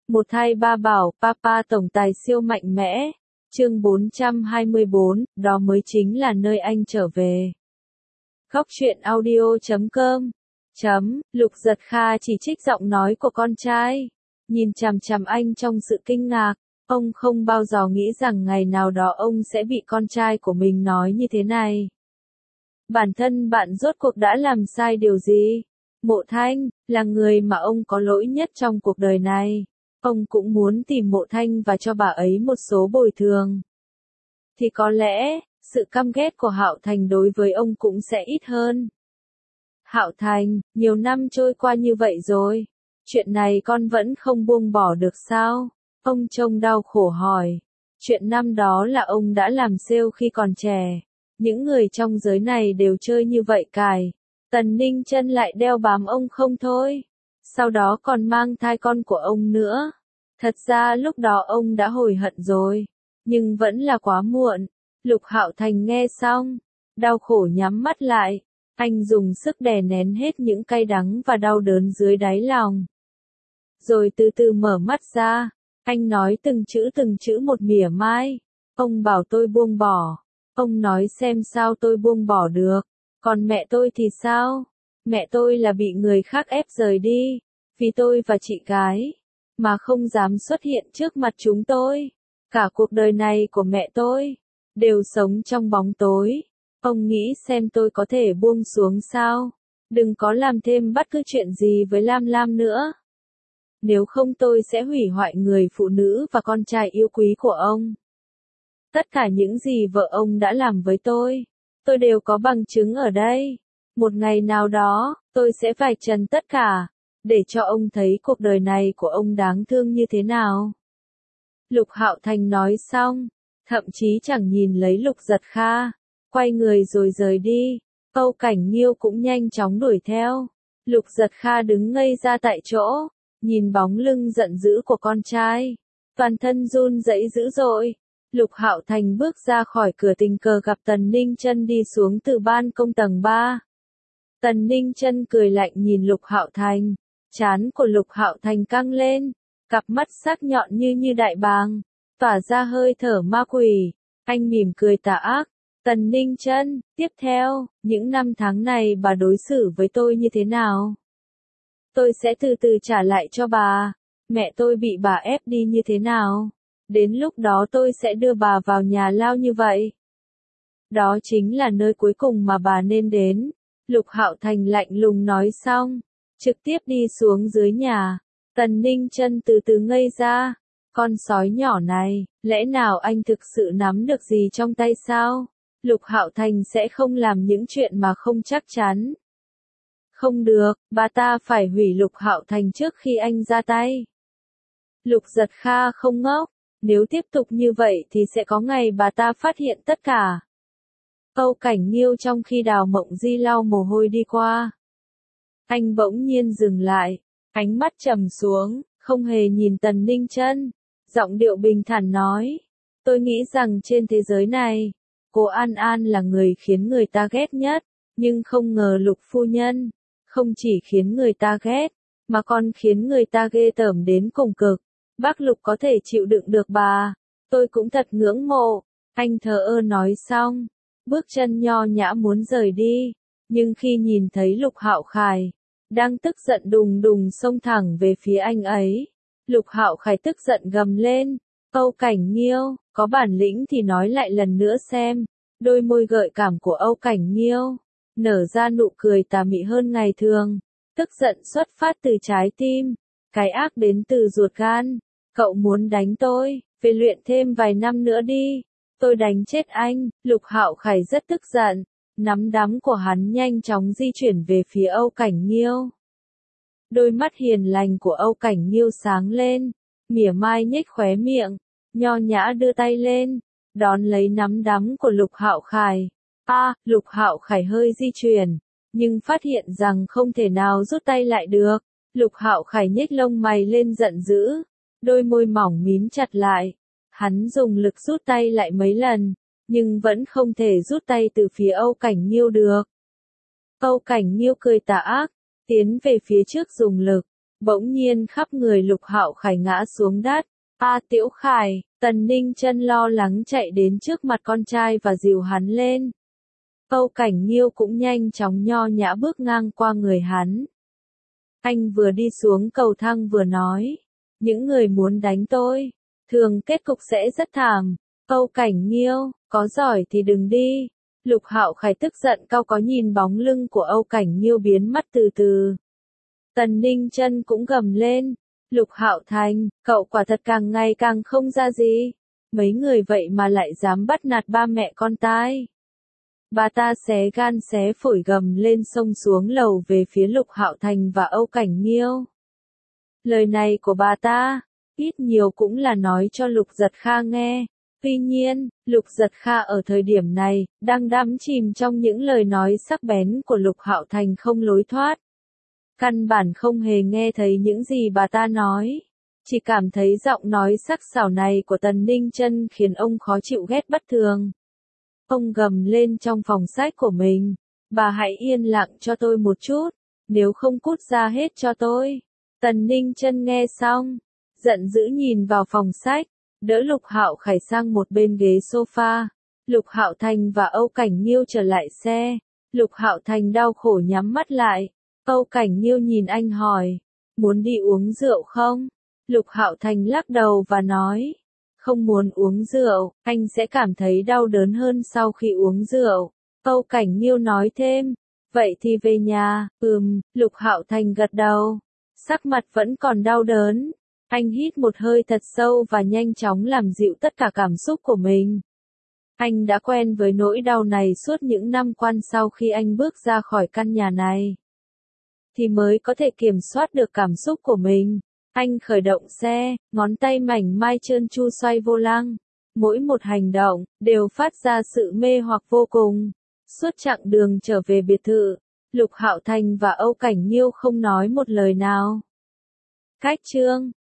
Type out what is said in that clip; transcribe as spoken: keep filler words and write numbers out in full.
Một thai ba bảo, Papa tổng tài siêu mạnh mẽ. Chương bốn trăm hai mươi bốn, đó mới chính là nơi anh trở về. Góc truyện audio chấm com chấm, Lục Giật Kha chỉ trích giọng nói của con trai. Nhìn chằm chằm anh trong sự kinh ngạc, ông không bao giờ nghĩ rằng ngày nào đó ông sẽ bị con trai của mình nói như thế này. Bản thân bạn rốt cuộc đã làm sai điều gì? Mộ Thanh, là người mà ông có lỗi nhất trong cuộc đời này. Ông cũng muốn tìm Mộ Thanh và cho bà ấy một số bồi thường. Thì có lẽ, sự căm ghét của Hạo Thành đối với ông cũng sẽ ít hơn. Hạo Thành, nhiều năm trôi qua như vậy rồi. Chuyện này con vẫn không buông bỏ được sao? Ông trông đau khổ hỏi. Chuyện năm đó là ông đã làm sale khi còn trẻ. Những người trong giới này đều chơi như vậy cài. Tần Ninh Chân lại đeo bám ông không thôi. Sau đó còn mang thai con của ông nữa. Thật ra lúc đó ông đã hối hận rồi. Nhưng vẫn là quá muộn. Lục Hạo Thành nghe xong. Đau khổ nhắm mắt lại. Anh dùng sức đè nén hết những cay đắng và đau đớn dưới đáy lòng. Rồi từ từ mở mắt ra. Anh nói từng chữ từng chữ một mỉa mai. Ông bảo tôi buông bỏ. Ông nói xem sao tôi buông bỏ được. Còn mẹ tôi thì sao? Mẹ tôi là bị người khác ép rời đi. Vì tôi và chị gái. Mà không dám xuất hiện trước mặt chúng tôi. Cả cuộc đời này của mẹ tôi. Đều sống trong bóng tối. Ông nghĩ xem tôi có thể buông xuống sao? Đừng có làm thêm bất cứ chuyện gì với Lam Lam nữa. Nếu không tôi sẽ hủy hoại người phụ nữ và con trai yêu quý của ông. Tất cả những gì vợ ông đã làm với tôi, tôi đều có bằng chứng ở đây. Một ngày nào đó, tôi sẽ vạch trần tất cả, để cho ông thấy cuộc đời này của ông đáng thương như thế nào. Lục Hạo Thành nói xong, thậm chí chẳng nhìn lấy Lục Giật Kha, quay người rồi rời đi. Âu Cảnh Nghiêu cũng nhanh chóng đuổi theo. Lục Giật Kha đứng ngây ra tại chỗ, nhìn bóng lưng giận dữ của con trai, toàn thân run rẩy dữ dội. Lục Hạo Thành bước ra khỏi cửa tình cờ gặp Tần Ninh Chân đi xuống từ ban công tầng ba. Tần Ninh Chân cười lạnh nhìn Lục Hạo Thành, trán của Lục Hạo Thành căng lên, cặp mắt sắc nhọn như như đại bàng, tỏa ra hơi thở ma quỷ. Anh mỉm cười tà ác. Tần Ninh Chân, tiếp theo, những năm tháng này bà đối xử với tôi như thế nào? Tôi sẽ từ từ trả lại cho bà. Mẹ tôi bị bà ép đi như thế nào? Đến lúc đó tôi sẽ đưa bà vào nhà lao như vậy. Đó chính là nơi cuối cùng mà bà nên đến. Lục Hạo Thành lạnh lùng nói xong, trực tiếp đi xuống dưới nhà. Tần Ninh Chân từ từ ngây ra. Con sói nhỏ này, lẽ nào anh thực sự nắm được gì trong tay sao? Lục Hạo Thành sẽ không làm những chuyện mà không chắc chắn. Không được, bà ta phải hủy Lục Hạo Thành trước khi anh ra tay. Lục Giật Kha không ngốc. Nếu tiếp tục như vậy thì sẽ có ngày bà ta phát hiện tất cả. Âu Cảnh Nghiêu trong khi Đào Mộng Di lau mồ hôi đi qua. Anh bỗng nhiên dừng lại, ánh mắt trầm xuống, không hề nhìn Tần Ninh Chân. Giọng điệu bình thản nói. Tôi nghĩ rằng trên thế giới này, cô An An là người khiến người ta ghét nhất. Nhưng không ngờ Lục phu nhân, không chỉ khiến người ta ghét, mà còn khiến người ta ghê tởm đến cùng cực. Bác Lục có thể chịu đựng được bà, tôi cũng thật ngưỡng mộ. Anh thờ ơ nói xong, bước chân nho nhã muốn rời đi, nhưng khi nhìn thấy Lục Hạo Khải đang tức giận đùng đùng xông thẳng về phía anh ấy, Lục Hạo Khải tức giận gầm lên, Âu Cảnh Nghiêu, có bản lĩnh thì nói lại lần nữa xem. Đôi môi gợi cảm của Âu Cảnh Nghiêu nở ra nụ cười tà mị hơn ngày thường, tức giận xuất phát từ trái tim, cái ác đến từ ruột gan. Cậu muốn đánh tôi, về luyện thêm vài năm nữa đi, tôi đánh chết anh. Lục Hạo Khải rất tức giận, nắm đấm của hắn nhanh chóng di chuyển về phía Âu Cảnh Nghiêu. Đôi mắt hiền lành của Âu Cảnh Nghiêu sáng lên, mỉa mai nhếch khóe miệng, nho nhã đưa tay lên, đón lấy nắm đấm của Lục Hạo Khải. A, à, Lục Hạo Khải hơi di chuyển, nhưng phát hiện rằng không thể nào rút tay lại được. Lục Hạo Khải nhếch lông mày lên giận dữ. Đôi môi mỏng mím chặt lại. Hắn dùng lực rút tay lại mấy lần, nhưng vẫn không thể rút tay từ phía Âu Cảnh Nghiêu được. Âu Cảnh Nghiêu cười tà ác, tiến về phía trước dùng lực, Bỗng nhiên khắp người Lục Hạo Khải ngã xuống đất. A Tiểu Khải, Tần Ninh Chân lo lắng chạy đến trước mặt con trai và dìu hắn lên. Âu Cảnh Nghiêu cũng nhanh chóng nho nhã bước ngang qua người hắn. Anh vừa đi xuống cầu thang vừa nói, những người muốn đánh tôi, thường kết cục sẽ rất thảm. Âu Cảnh Nghiêu, có giỏi thì đừng đi. Lục Hạo Khải tức giận cau có nhìn bóng lưng của Âu Cảnh Nghiêu biến mất từ từ. Tần Ninh Chân cũng gầm lên, Lục Hạo Thành, cậu quả thật càng ngày càng không ra gì. Mấy người vậy mà lại dám bắt nạt ba mẹ con tai. Bà ta xé gan xé phổi gầm lên xông xuống lầu về phía Lục Hạo Thành và Âu Cảnh Nghiêu. Lời này của bà ta, ít nhiều cũng là nói cho Lục Giật Kha nghe. Tuy nhiên, Lục Giật Kha ở thời điểm này, đang đắm chìm trong những lời nói sắc bén của Lục Hạo Thành không lối thoát. Căn bản không hề nghe thấy những gì bà ta nói. Chỉ cảm thấy giọng nói sắc sảo này của Tần Ninh Chân khiến ông khó chịu ghét bất thường. Ông gầm lên trong phòng sách của mình. Bà hãy yên lặng cho tôi một chút, nếu không cút ra hết cho tôi. Tần Ninh Chân nghe xong, giận dữ nhìn vào phòng sách, đỡ Lục Hạo Khải sang một bên ghế sofa. Lục Hạo Thành và Âu Cảnh Nghiêu trở lại xe. Lục Hạo Thành đau khổ nhắm mắt lại. Âu Cảnh Nghiêu nhìn anh hỏi, muốn đi uống rượu không? Lục Hạo Thành lắc đầu và nói, không muốn uống rượu, anh sẽ cảm thấy đau đớn hơn sau khi uống rượu. Âu Cảnh Nghiêu nói thêm, vậy thì về nhà. Ừm, Lục Hạo Thành gật đầu, sắc mặt vẫn còn đau đớn. Anh hít một hơi thật sâu và nhanh chóng làm dịu tất cả cảm xúc của mình. Anh đã quen với nỗi đau này suốt những năm qua. Sau khi anh bước ra khỏi căn nhà này, thì mới có thể kiểm soát được cảm xúc của mình. Anh khởi động xe, ngón tay mảnh mai trơn tru xoay vô lăng. Mỗi một hành động, đều phát ra sự mê hoặc vô cùng. Suốt chặng đường trở về biệt thự, Lục Hạo Thành và Âu Cảnh Nghiêu không nói một lời nào. Cách chương